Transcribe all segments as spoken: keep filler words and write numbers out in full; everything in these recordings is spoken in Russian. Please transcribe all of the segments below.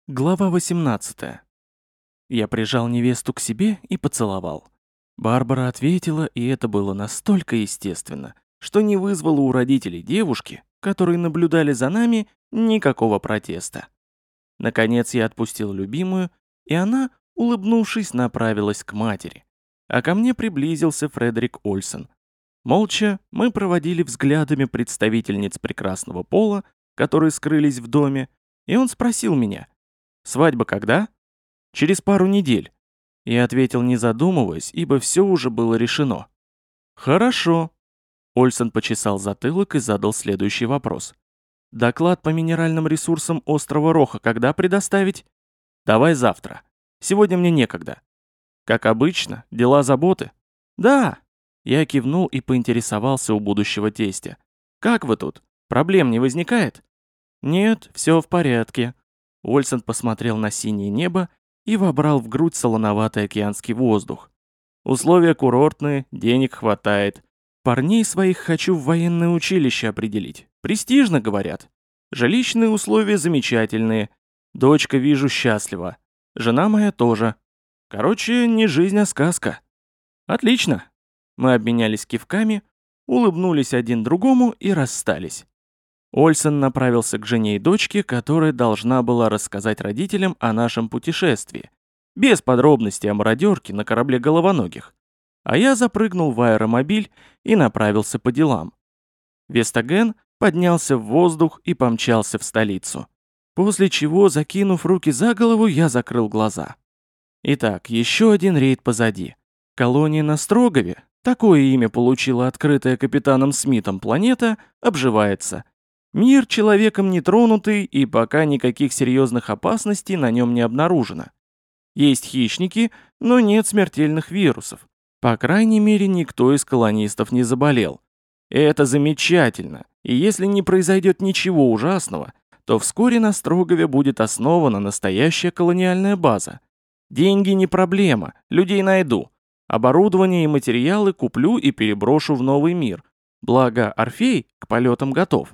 Глава восемнадцатая. Я прижал невесту к себе и поцеловал. Барбара ответила, и это было настолько естественно, что не вызвало у родителей девушки, которые наблюдали за нами, никакого протеста. Наконец я отпустил любимую, и она, улыбнувшись, направилась к матери. А ко мне приблизился Фредерик Ольсен. Молча мы проводили взглядами представительниц прекрасного пола, которые скрылись в доме, и он спросил меня: «Свадьба когда?» «Через пару недель». Я ответил, не задумываясь, ибо все уже было решено. «Хорошо». Ольсен почесал затылок и задал следующий вопрос. «Доклад по минеральным ресурсам острова Роха когда предоставить?» «Давай завтра. Сегодня мне некогда». «Как обычно, дела заботы?» «Да». Я кивнул и поинтересовался у будущего тестя. «Как вы тут? Проблем не возникает?» «Нет, все в порядке». Ольсен посмотрел на синее небо и вобрал в грудь солоноватый океанский воздух. «Условия курортные, денег хватает. Парней своих хочу в военное училище определить. Престижно, говорят. Жилищные условия замечательные. Дочка, вижу, счастлива. Жена моя тоже. Короче, не жизнь, а сказка». «Отлично». Мы обменялись кивками, улыбнулись один другому и расстались. Ольсен направился к жене и дочке, которая должна была рассказать родителям о нашем путешествии, без подробностей о мародерке на корабле головоногих. А я запрыгнул в аэромобиль и направился по делам. Вестаген поднялся в воздух и помчался в столицу. После чего, закинув руки за голову, я закрыл глаза. Итак, еще один рейд позади. Колония на Строгове, такое имя получила открытая капитаном Смитом планета, обживается. Мир человеком не тронутый, и пока никаких серьезных опасностей на нем не обнаружено. Есть хищники, но нет смертельных вирусов. По крайней мере, никто из колонистов не заболел. Это замечательно, и если не произойдет ничего ужасного, то вскоре на Строгове будет основана настоящая колониальная база. Деньги не проблема, людей найду. Оборудование и материалы куплю и переброшу в новый мир. Благо, Орфей к полетам готов.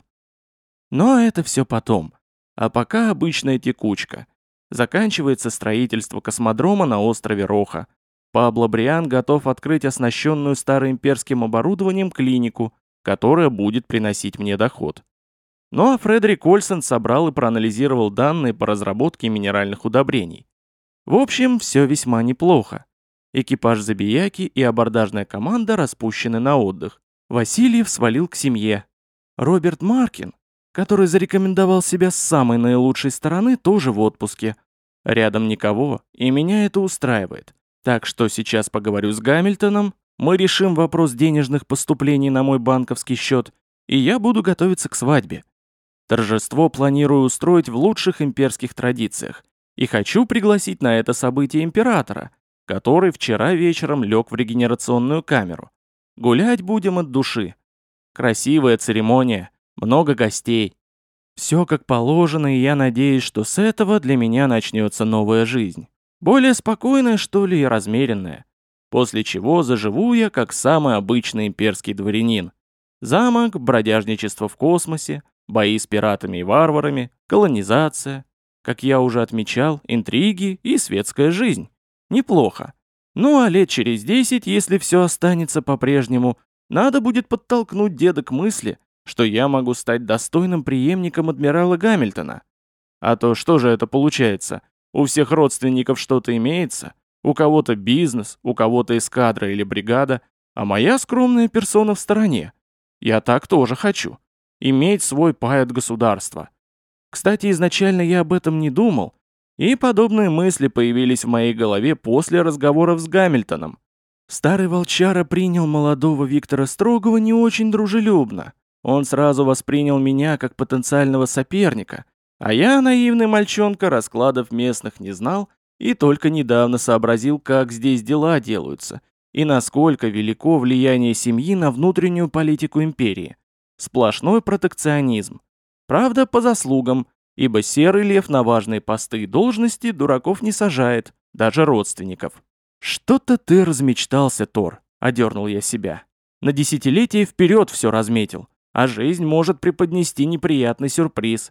Но это все потом. А пока обычная текучка. Заканчивается строительство космодрома на острове Роха. Пабло Бриан готов открыть оснащенную староимперским оборудованием клинику, которая будет приносить мне доход. Ну а Фредерик Ольсен собрал и проанализировал данные по разработке минеральных удобрений. В общем, все весьма неплохо. Экипаж Забияки и абордажная команда распущены на отдых. Васильев свалил к семье. Роберт Маркин, который зарекомендовал себя с самой наилучшей стороны, тоже в отпуске. Рядом никого, и меня это устраивает. Так что сейчас поговорю с Гамильтоном, мы решим вопрос денежных поступлений на мой банковский счет, и я буду готовиться к свадьбе. Торжество планирую устроить в лучших имперских традициях, и хочу пригласить на это событие императора, который вчера вечером лег в регенерационную камеру. Гулять будем от души. Красивая церемония. Много гостей. Все как положено, и я надеюсь, что с этого для меня начнется новая жизнь. Более спокойная, что ли, и размеренная. После чего заживу я, как самый обычный имперский дворянин. Замок, бродяжничество в космосе, бои с пиратами и варварами, колонизация. Как я уже отмечал, интриги и светская жизнь. Неплохо. Ну а лет через десять, если все останется по-прежнему, надо будет подтолкнуть деда к мысли, что я могу стать достойным преемником адмирала Гамильтона. А то что же это получается? У всех родственников что-то имеется, у кого-то бизнес, у кого-то эскадра или бригада, а моя скромная персона в стороне. Я так тоже хочу. Иметь свой пай от государства. Кстати, изначально я об этом не думал, и подобные мысли появились в моей голове после разговоров с Гамильтоном. Старый волчара принял молодого Виктора Строгова не очень дружелюбно. Он сразу воспринял меня как потенциального соперника, а я, наивный мальчонка, раскладов местных не знал и только недавно сообразил, как здесь дела делаются и насколько велико влияние семьи на внутреннюю политику империи. Сплошной протекционизм. Правда, по заслугам, ибо серый лев на важные посты и должности дураков не сажает, даже родственников. «Что-то ты размечтался, Тор», — одернул я себя. «На десятилетие вперед все разметил. А жизнь может преподнести неприятный сюрприз.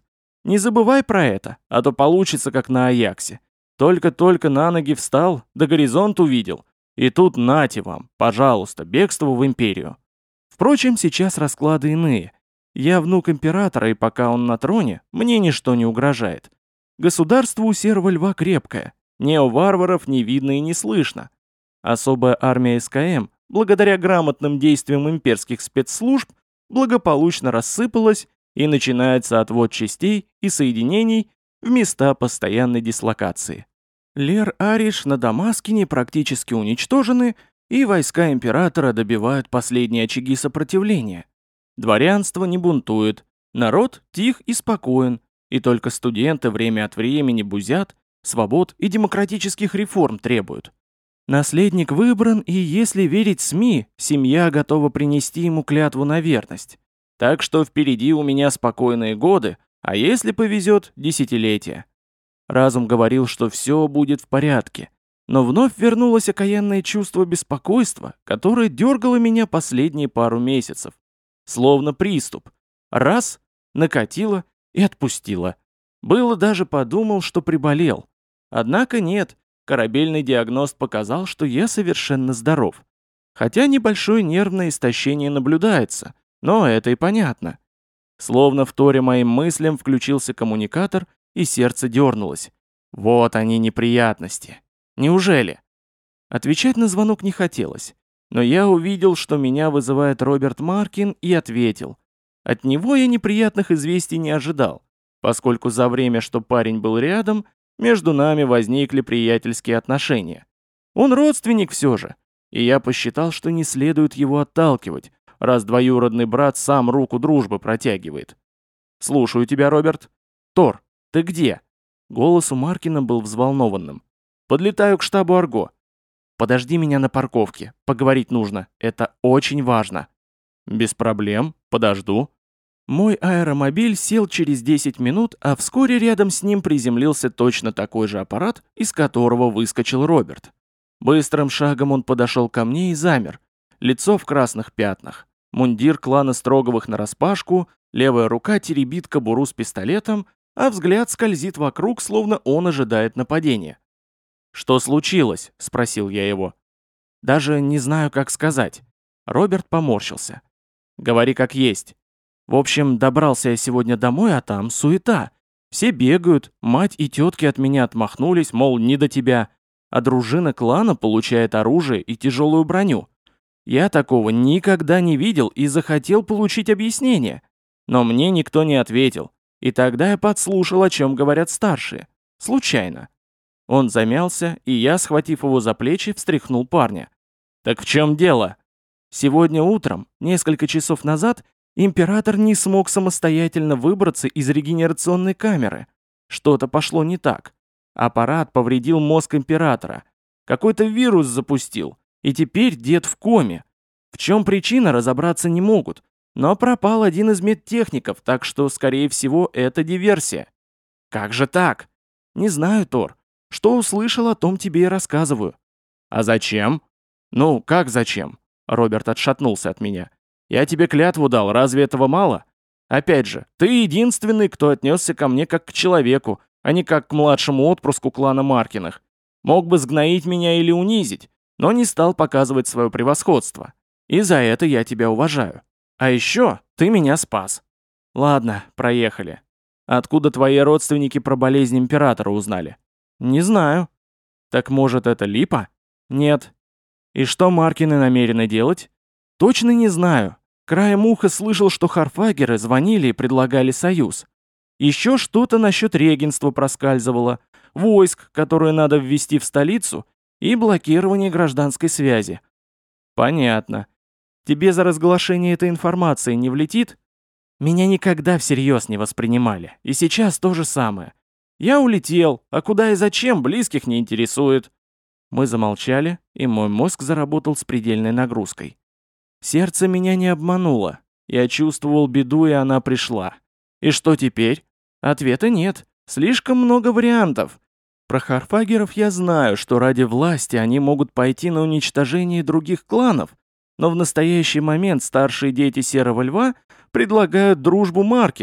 Не забывай про это, а то получится, как на Аяксе. Только-только на ноги встал, да горизонт увидел. И тут нате вам, пожалуйста, бегство в империю. Впрочем, сейчас расклады иные. Я внук императора, и пока он на троне, мне ничто не угрожает. Государство у Серого Льва крепкое. Нео-варваров не видно и не слышно. Особая армия СКМ, благодаря грамотным действиям имперских спецслужб, благополучно рассыпалась, и начинается отвод частей и соединений в места постоянной дислокации. Лер-Ариш на Дамаскине практически уничтожены, и войска императора добивают последние очаги сопротивления. Дворянство не бунтует, народ тих и спокоен, и только студенты время от времени бузят, свобод и демократических реформ требуют. Наследник выбран, и если верить СМИ, семья готова принести ему клятву на верность. Так что впереди у меня спокойные годы, а если повезет, десятилетия. Разум говорил, что все будет в порядке, но вновь вернулось окаянное чувство беспокойства, которое дергало меня последние пару месяцев. Словно приступ. Раз, накатило и отпустило. Было даже подумал, что приболел. Однако нет, корабельный диагност показал, что я совершенно здоров. Хотя небольшое нервное истощение наблюдается, но это и понятно. Словно вторя моим мыслям включился коммуникатор, и сердце дернулось. Вот они неприятности. Неужели? Отвечать на звонок не хотелось, но я увидел, что меня вызывает Роберт Маркин, и ответил. От него я неприятных известий не ожидал, поскольку за время, что парень был рядом, между нами возникли приятельские отношения. Он родственник все же, и я посчитал, что не следует его отталкивать, раз двоюродный брат сам руку дружбы протягивает. «Слушаю тебя, Роберт». «Тор, ты где?» Голос у Маркина был взволнованным. «Подлетаю к штабу Арго». «Подожди меня на парковке, поговорить нужно, это очень важно». «Без проблем, подожду». Мой аэромобиль сел через десять минут, а вскоре рядом с ним приземлился точно такой же аппарат, из которого выскочил Роберт. Быстрым шагом он подошел ко мне и замер. Лицо в красных пятнах. Мундир клана Строговых нараспашку, левая рука теребит кобуру с пистолетом, а взгляд скользит вокруг, словно он ожидает нападения. «Что случилось?» — спросил я его. «Даже не знаю, как сказать». Роберт поморщился. «Говори как есть. В общем, добрался я сегодня домой, а там суета. Все бегают, мать и тетки от меня отмахнулись, мол, не до тебя, а дружина клана получает оружие и тяжелую броню. Я такого никогда не видел и захотел получить объяснение. Но мне никто не ответил, и тогда я подслушал, о чем говорят старшие. Случайно». Он замялся, и я, схватив его за плечи, встряхнул парня. «Так в чем дело?» «Сегодня утром, несколько часов назад, император не смог самостоятельно выбраться из регенерационной камеры. Что-то пошло не так. Аппарат повредил мозг императора. Какой-то вирус запустил, и теперь дед в коме. В чем причина, разобраться не могут. Но пропал один из медтехников, так что, скорее всего, это диверсия». «Как же так?» «Не знаю, Тор. Что услышал, о том тебе и рассказываю». «А зачем?» «Ну, как зачем?» Роберт отшатнулся от меня. «Я тебе клятву дал, разве этого мало? Опять же, ты единственный, кто отнесся ко мне как к человеку, а не как к младшему отпрыску клана Маркиных. Мог бы сгноить меня или унизить, но не стал показывать свое превосходство. И за это я тебя уважаю. А еще ты меня спас». «Ладно, проехали. Откуда твои родственники про болезнь императора узнали?» «Не знаю». «Так может, это Липа?» «Нет». «И что Маркины намерены делать?» «Точно не знаю. Краем уха слышал, что харфагеры звонили и предлагали союз. Еще что-то насчет регенства проскальзывало, войск, которые надо ввести в столицу, и блокирование гражданской связи». «Понятно. Тебе за разглашение этой информации не влетит?» «Меня никогда всерьез не воспринимали, и сейчас то же самое. Я улетел, а куда и зачем, близких не интересует». Мы замолчали, и мой мозг заработал с предельной нагрузкой. Сердце меня не обмануло. Я чувствовал беду, и она пришла. И что теперь? Ответа нет. Слишком много вариантов. Про харфагеров я знаю, что ради власти они могут пойти на уничтожение других кланов, но в настоящий момент старшие дети Серого Льва предлагают дружбу Маркиным,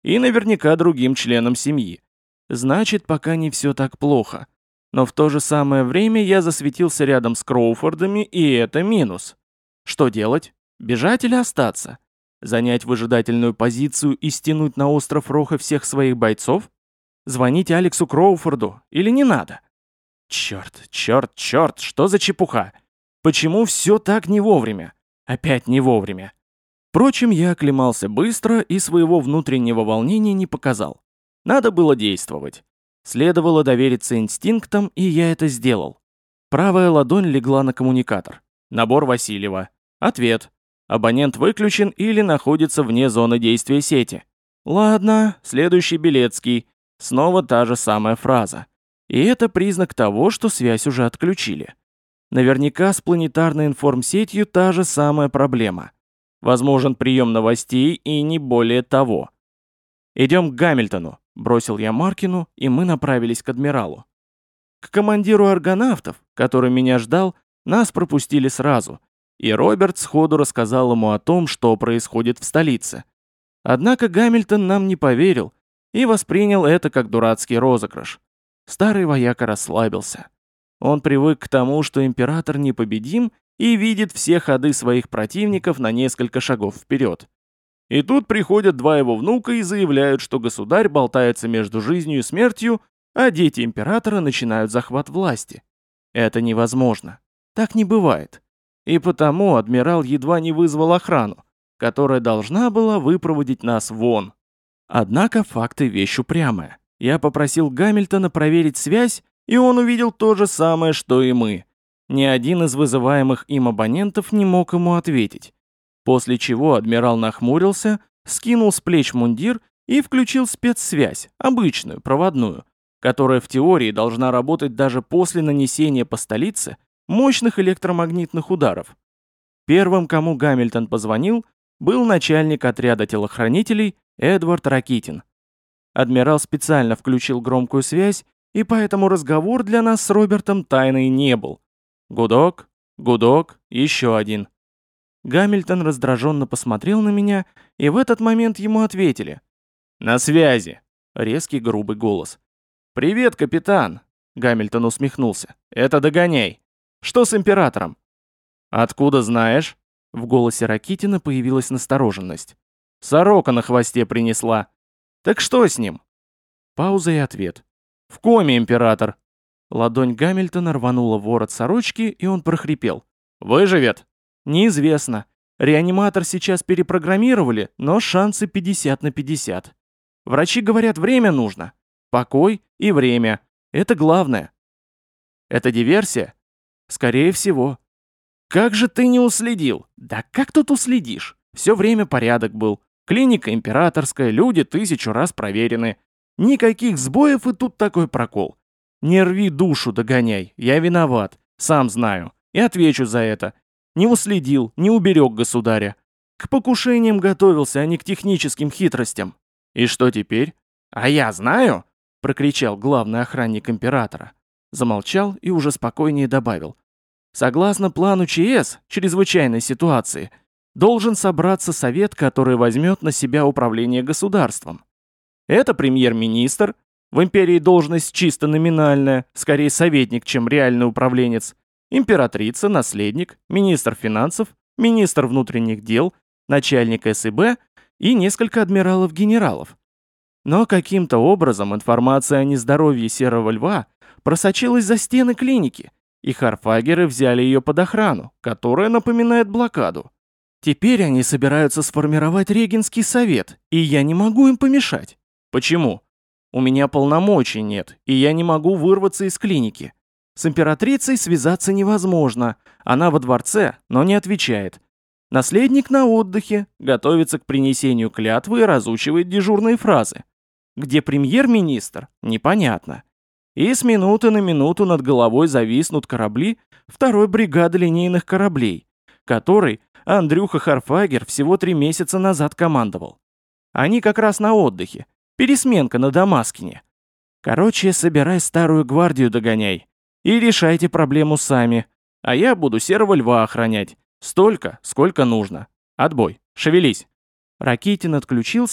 и наверняка другим членам семьи. Значит, пока не все так плохо. Но в то же самое время я засветился рядом с Кроуфордами, и это минус. Что делать? Бежать или остаться? Занять выжидательную позицию и стянуть на остров Роха всех своих бойцов? Звонить Алексу Кроуфорду или не надо? Черт, черт, черт, что за чепуха? Почему все так не вовремя? Опять не вовремя. Впрочем, я оклемался быстро и своего внутреннего волнения не показал. Надо было действовать. Следовало довериться инстинктам, и я это сделал. Правая ладонь легла на коммуникатор. Набор Васильева. Ответ. Абонент выключен или находится вне зоны действия сети. Ладно, следующий Белецкий. Снова та же самая фраза. И это признак того, что связь уже отключили. Наверняка с планетарной информсетью та же самая проблема. Возможен прием новостей и не более того. «Идем к Гамильтону», — бросил я Маркину, и мы направились к адмиралу. К командиру аргонавтов, который меня ждал, нас пропустили сразу, и Роберт сходу рассказал ему о том, что происходит в столице. Однако Гамильтон нам не поверил и воспринял это как дурацкий розыгрыш. Старый вояка расслабился. Он привык к тому, что император непобедим и видит все ходы своих противников на несколько шагов вперед. И тут приходят два его внука и заявляют, что государь болтается между жизнью и смертью, а дети императора начинают захват власти. Это невозможно. Так не бывает. И потому адмирал едва не вызвал охрану, которая должна была выпроводить нас вон. Однако факты вещь упрямая. Я попросил Гамильтона проверить связь, и он увидел то же самое, что и мы. Ни один из вызываемых им абонентов не мог ему ответить. После чего адмирал нахмурился, скинул с плеч мундир и включил спецсвязь, обычную, проводную, которая в теории должна работать даже после нанесения по столице мощных электромагнитных ударов. Первым, кому Гамильтон позвонил, был начальник отряда телохранителей Эдвард Ракитин. Адмирал специально включил громкую связь, и поэтому разговор для нас с Робертом тайной не был. Гудок, гудок, еще один. Гамильтон раздраженно посмотрел на меня, и в этот момент ему ответили. «На связи!» — резкий грубый голос. «Привет, капитан!» — Гамильтон усмехнулся. «Это Догоняй. Что с императором?» «Откуда знаешь?» — в голосе Ракитина появилась настороженность. «Сорока на хвосте принесла. Так что с ним?» Пауза и ответ. «В коме император!» Ладонь Гамильтона рванула ворот сорочки, и он прохрипел. «Выживет?» «Неизвестно. Реаниматор сейчас перепрограммировали, но шансы пятьдесят на пятьдесят. Врачи говорят, время нужно. Покой и время. Это главное». «Это диверсия?» «Скорее всего». «Как же ты не уследил?» «Да как тут уследишь? Все время порядок был. Клиника императорская, люди тысячу раз проверены. Никаких сбоев, и тут такой прокол. Не рви душу, Догоняй. Я виноват. Сам знаю. И отвечу за это. Не уследил, не уберег государя. К покушениям готовился, а не к техническим хитростям. И что теперь? А я знаю!» — прокричал главный охранник императора. Замолчал и уже спокойнее добавил. «Согласно плану ЧС, чрезвычайной ситуации, должен собраться совет, который возьмет на себя управление государством. Это премьер-министр, в империи должность чисто номинальная, скорее советник, чем реальный управленец, императрица, наследник, министр финансов, министр внутренних дел, начальник СИБ и несколько адмиралов-генералов. Но каким-то образом информация о нездоровье Серого Льва просочилась за стены клиники, и харфагеры взяли ее под охрану, которая напоминает блокаду. Теперь они собираются сформировать Регенский совет, и я не могу им помешать. Почему? У меня полномочий нет, и я не могу вырваться из клиники. С императрицей связаться невозможно, она во дворце, но не отвечает. Наследник на отдыхе, готовится к принесению клятвы и разучивает дежурные фразы. Где премьер-министр? Непонятно. И с минуты на минуту над головой зависнут корабли второй бригады линейных кораблей, которой Андрюха Харфагер всего три месяца назад командовал. Они как раз на отдыхе. Пересменка на Дамаскине. Короче, собирай старую гвардию, Догоняй. И решайте проблему сами. А я буду Серого Льва охранять. Столько, сколько нужно. Отбой. Шевелись. Ракитин отключился,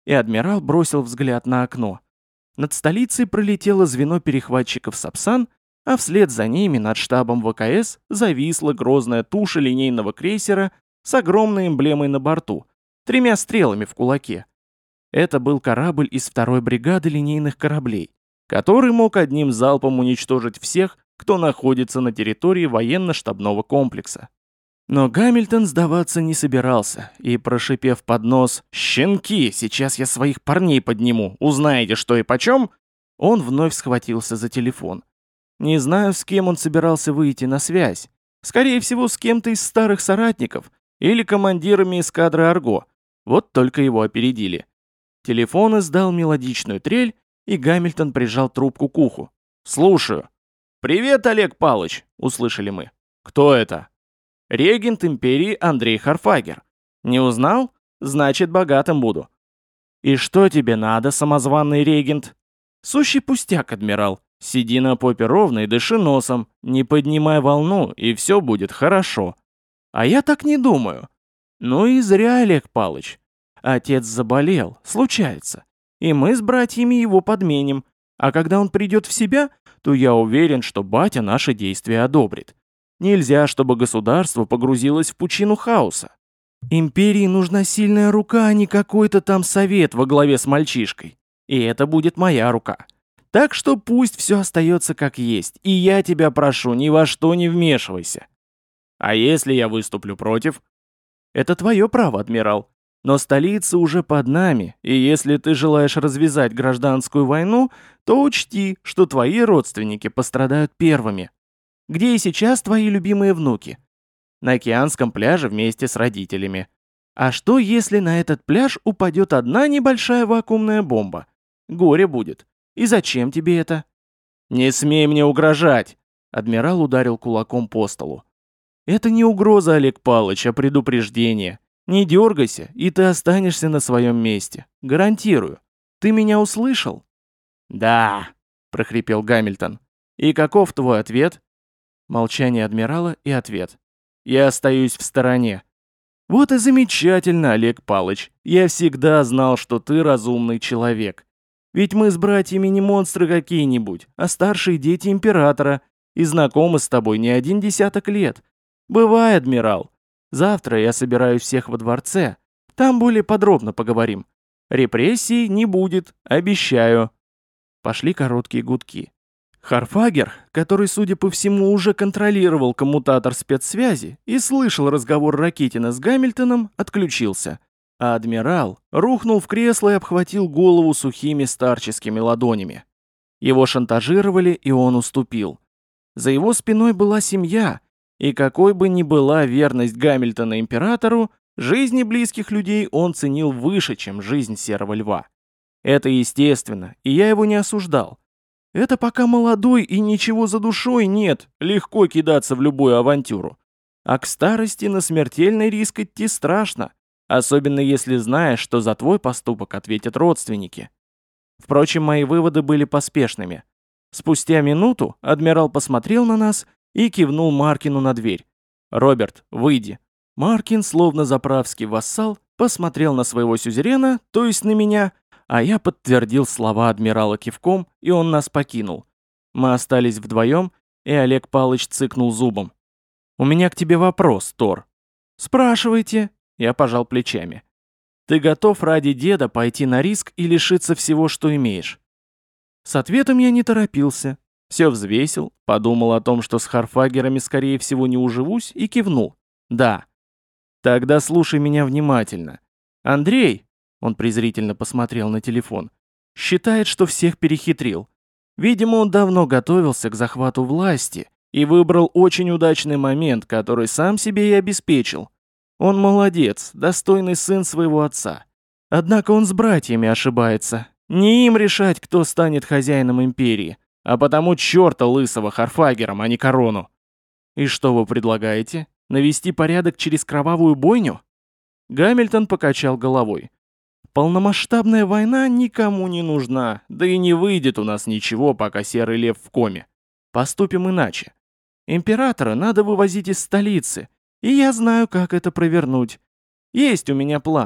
и адмирал бросил взгляд на окно. Над столицей пролетело звено перехватчиков «Сапсан», а вслед за ними над штабом ВКС зависла грозная туша линейного крейсера с огромной эмблемой на борту, тремя стрелами в кулаке. Это был корабль из второй бригады линейных кораблей, который мог одним залпом уничтожить всех, кто находится на территории военно-штабного комплекса. Но Гамильтон сдаваться не собирался, и, прошипев под нос «Щенки, сейчас я своих парней подниму, узнаете, что и почем», он вновь схватился за телефон. Не знаю, с кем он собирался выйти на связь. Скорее всего, с кем-то из старых соратников или командирами эскадры Арго. Вот только его опередили. Телефон издал мелодичную трель, и Гамильтон прижал трубку к уху. «Слушаю». «Привет, Олег Палыч», — услышали мы. «Кто это?» «Регент империи Андрей Харфагер. Не узнал? Значит, богатым буду». «И что тебе надо, самозваный регент?» «Сущий пустяк, адмирал. Сиди на попе ровно и дыши носом, не поднимай волну, и все будет хорошо». «А я так не думаю». «Ну и зря, Олег Палыч. Отец заболел, случается. И мы с братьями его подменим. А когда он придет в себя, то я уверен, что батя наши действия одобрит. Нельзя, чтобы государство погрузилось в пучину хаоса. Империи нужна сильная рука, а не какой-то там совет во главе с мальчишкой. И это будет моя рука. Так что пусть все остается как есть, и я тебя прошу, ни во что не вмешивайся». «А если я выступлю против?» «Это твое право, адмирал. Но столица уже под нами, и если ты желаешь развязать гражданскую войну, то учти, что твои родственники пострадают первыми. Где и сейчас твои любимые внуки? На океанском пляже вместе с родителями. А что, если на этот пляж упадет одна небольшая вакуумная бомба? Горе будет. И зачем тебе это?» «Не смей мне угрожать!» Адмирал ударил кулаком по столу. «Это не угроза, Олег Палыч, а предупреждение. Не дергайся, и ты останешься на своем месте. Гарантирую. Ты меня услышал?» «Да», — прохрипел Гамильтон. «И каков твой ответ?» Молчание адмирала и ответ. «Я остаюсь в стороне». «Вот и замечательно, Олег Палыч. Я всегда знал, что ты разумный человек. Ведь мы с братьями не монстры какие-нибудь, а старшие дети императора, и знакомы с тобой не один десяток лет. Бывай, адмирал. Завтра я собираю всех во дворце. Там более подробно поговорим. Репрессий не будет, обещаю». Пошли короткие гудки. Харфагер, который, судя по всему, уже контролировал коммутатор спецсвязи и слышал разговор Ракитина с Гамильтоном, отключился. А адмирал рухнул в кресло и обхватил голову сухими старческими ладонями. Его шантажировали, и он уступил. За его спиной была семья, и какой бы ни была верность Гамильтона императору, жизни близких людей он ценил выше, чем жизнь Серого Льва. Это естественно, и я его не осуждал. Это пока молодой и ничего за душой нет, легко кидаться в любую авантюру. А к старости на смертельный риск идти страшно, особенно если знаешь, что за твой поступок ответят родственники. Впрочем, мои выводы были поспешными. Спустя минуту адмирал посмотрел на нас и кивнул Маркину на дверь. «Роберт, выйди». Маркин, словно заправский вассал, посмотрел на своего сюзерена, то есть на меня, а я подтвердил слова адмирала кивком, и он нас покинул. Мы остались вдвоем, и Олег Палыч цыкнул зубом. «У меня к тебе вопрос, Тор». «Спрашивайте». Я пожал плечами. «Ты готов ради деда пойти на риск и лишиться всего, что имеешь?» С ответом я не торопился. Все взвесил, подумал о том, что с Харфагерами скорее всего не уживусь, и кивнул. «Да». «Тогда слушай меня внимательно. Андрей», — он презрительно посмотрел на телефон, — «считает, что всех перехитрил. Видимо, он давно готовился к захвату власти и выбрал очень удачный момент, который сам себе и обеспечил. Он молодец, достойный сын своего отца. Однако он с братьями ошибается. Не им решать, кто станет хозяином империи, а потому черта лысого Харфагером, а не корону. И что вы предлагаете? Навести порядок через кровавую бойню?» Гамильтон покачал головой. «Полномасштабная война никому не нужна, да и не выйдет у нас ничего, пока Серый Лев в коме. Поступим иначе. Императора надо вывозить из столицы, и я знаю, как это провернуть. Есть у меня план.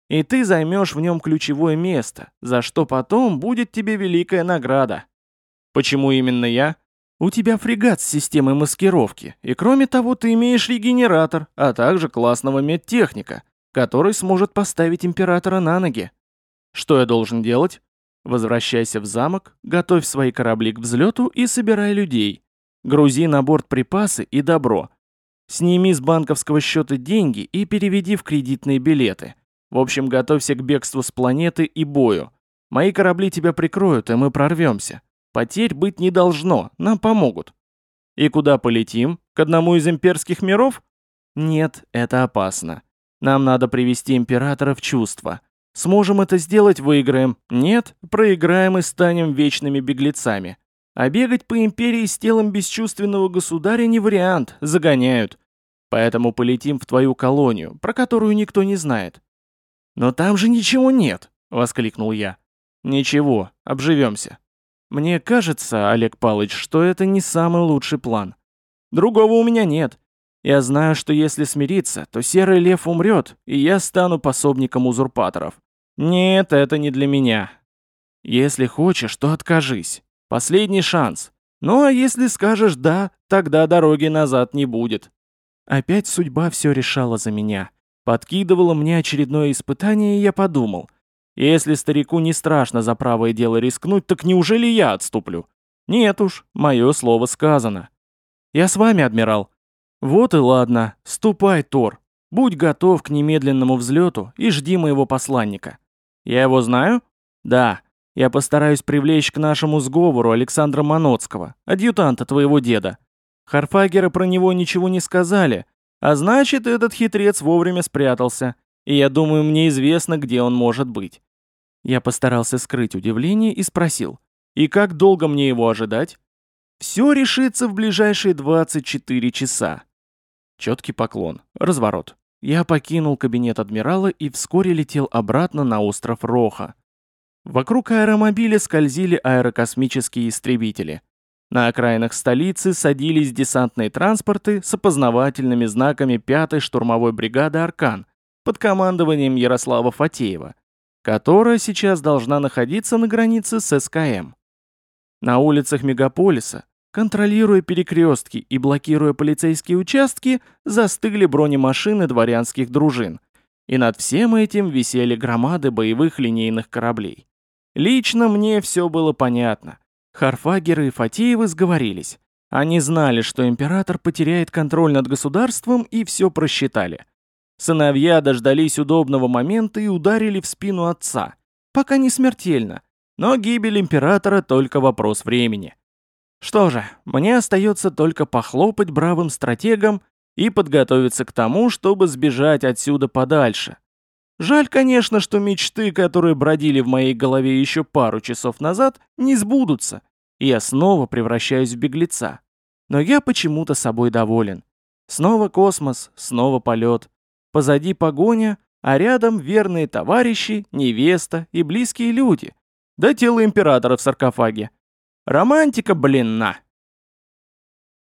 И ты займешь в нем ключевое место, за что потом будет тебе великая награда. Почему именно я? У тебя фрегат с системой маскировки, и кроме того ты имеешь регенератор, а также классного медтехника, который сможет поставить императора на ноги. Что я должен делать? Возвращайся в замок, готовь свои корабли к взлету и собирай людей. Грузи на борт припасы и добро. Сними с банковского счета деньги и переведи в кредитные билеты. В общем, готовься к бегству с планеты и бою. Мои корабли тебя прикроют, и мы прорвемся. Потерь быть не должно, нам помогут. И куда полетим? К одному из имперских миров? Нет, это опасно. Нам надо привести императора в чувство. Сможем это сделать — выиграем. Нет, проиграем и станем вечными беглецами. А бегать по империи с телом бесчувственного государя не вариант, загоняют. Поэтому полетим в твою колонию, про которую никто не знает. «Но там же ничего нет!» — воскликнул я. «Ничего, обживемся. Мне кажется, Олег Палыч, что это не самый лучший план. Другого у меня нет. Я знаю, что если смириться, то Серый Лев умрет, и я стану пособником узурпаторов. Нет, это не для меня. Если хочешь, то откажись. Последний шанс. Ну а если скажешь «да», тогда дороги назад не будет». Опять судьба все решала за меня. Подкидывала мне очередное испытание, и я подумал, если старику не страшно за правое дело рискнуть, так неужели я отступлю? Нет уж, мое слово сказано. Я с вами, адмирал. Вот и ладно, ступай, Тор. Будь готов к немедленному взлету и жди моего посланника. Я его знаю? Да. Я постараюсь привлечь к нашему сговору Александра Маноцкого, адъютанта твоего деда. Харфагеры про него ничего не сказали, а значит, этот хитрец вовремя спрятался, и я думаю, мне известно, где он может быть. Я постарался скрыть удивление и спросил, и как долго мне его ожидать? Все решится в ближайшие двадцать четыре часа. Четкий поклон, разворот. Я покинул кабинет адмирала и вскоре летел обратно на остров Роха. Вокруг аэромобиля скользили аэрокосмические истребители. На окраинах столицы садились десантные транспорты с опознавательными знаками пятой штурмовой бригады «Аркан» под командованием Ярослава Фатеева, которая сейчас должна находиться на границе с эс ка эм. На улицах мегаполиса, контролируя перекрестки и блокируя полицейские участки, застыли бронемашины дворянских дружин, и над всем этим висели громады боевых линейных кораблей. Лично мне все было понятно. Харфагеры и Фатеевы сговорились. Они знали, что император потеряет контроль над государством, и все просчитали. Сыновья дождались удобного момента и ударили в спину отца. Пока не смертельно, но гибель императора только вопрос времени. Что же, мне остается только похлопать бравым стратегам и подготовиться к тому, чтобы сбежать отсюда подальше. Жаль, конечно, что мечты, которые бродили в моей голове еще пару часов назад, не сбудутся, и я снова превращаюсь в беглеца. Но я почему-то собой доволен. Снова космос, снова полет. Позади погоня, а рядом верные товарищи, невеста и близкие люди. Да тело императора в саркофаге. Романтика, блин, на!